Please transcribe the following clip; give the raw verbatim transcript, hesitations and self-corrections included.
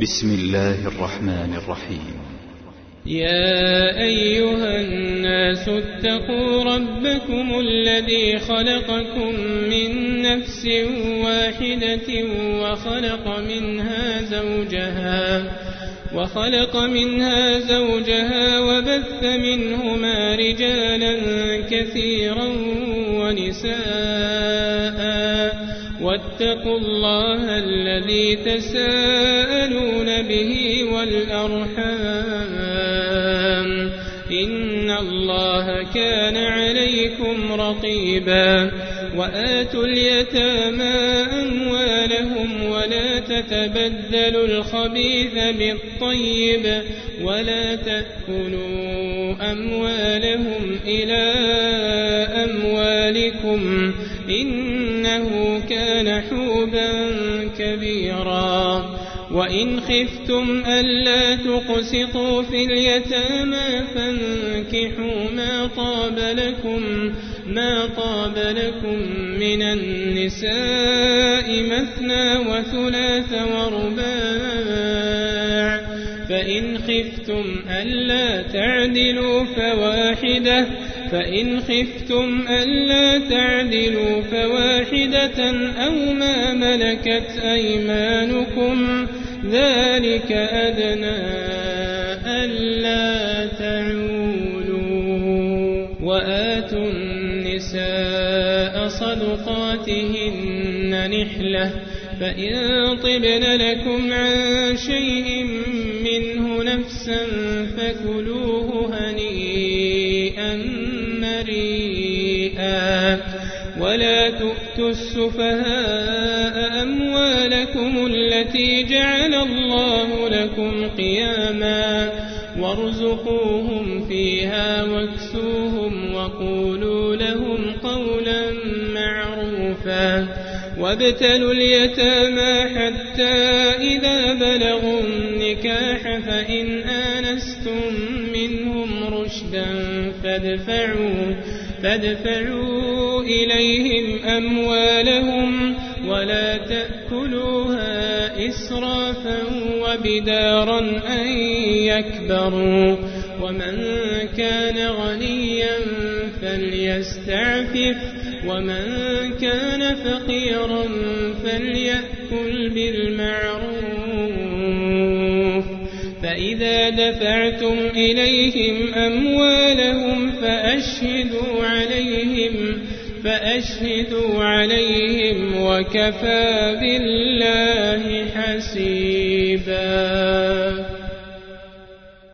بسم الله الرحمن الرحيم. يا أيها الناس اتقوا ربكم الذي خلقكم من نفس واحدة وخلق منها زوجها وخلق منها زوجها وبث منهما رجالا كثيرا ونساء واتقوا الله الذي تساءلون به والأرحام إن الله كان عليكم رقيبا. وآتوا اليتامى أموالهم ولا تتبدلوا الخبيث بالطيب ولا تأكلوا أموالهم إلى أموالكم إنه كان حوبا كبيرا. وإن خفتم ألا تقسطوا في اليتامى فانكحوا ما طاب لكم ما طاب لكم من النساء مثنى وثلاث ورباع فإن خفتم ألا تعدلوا فواحدة فإن خفتم ألا تعدلوا فواحدة أو ما ملكت أيمانكم ذلك أدنى ألا تعولوا. وآتوا النساء صدقاتهن نحلة فإن طبن لكم عن شيء منه نفسا فكلوه هنيئا مريئا. ولا تؤتوا السفهاء أموالكم التي جعل الله لكم قياما وارزقوهم فيها واكسوهم وقولوا لهم قولا معروفا. وابتلوا اليتامى حتى إذا بلغوا النكاح فإن آنستم منهم رشدا فادفعوا, فادفعوا إليهم أموالهم ولا تأكلوها إسرافا وبدارا أن يكبروا. ومن كان غنيا فليستعفف ومن كان فقيرا فليأكل بالمعروف. فإذا دفعتم إليهم أموالهم فأشهدوا عليهم فأشهدوا عليهم وكفى بالله حسيبا.